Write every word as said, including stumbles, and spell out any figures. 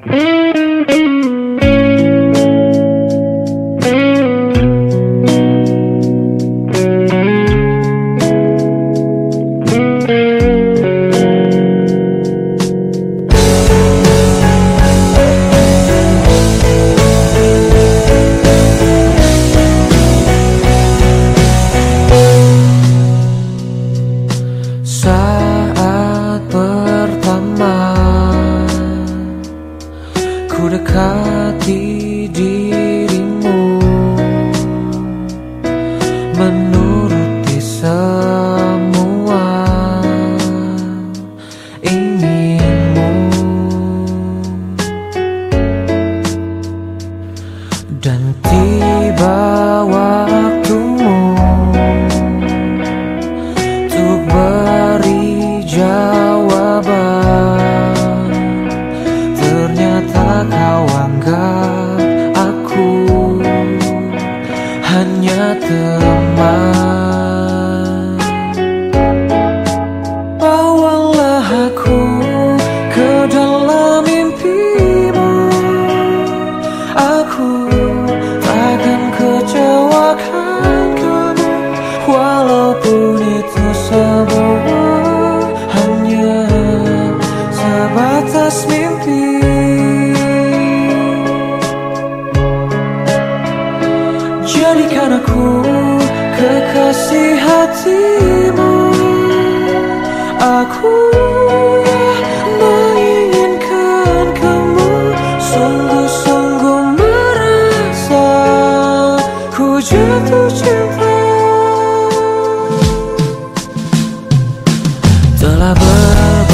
Saat pertama ku dekati dirimu, menuruti semua inginmu, dan tiba waktumu untuk beri jawaban. Ternyata kau anggap aku hanya teman. Bawalah aku ke dalam mimpimu, aku takkan kecewakan kamu, walaupun itu semua hanya sebatas mimpi. Jadikan aku kekasih hatimu, aku menginginkan kamu, sungguh-sungguh merasa ku jatuh cinta. Telah ber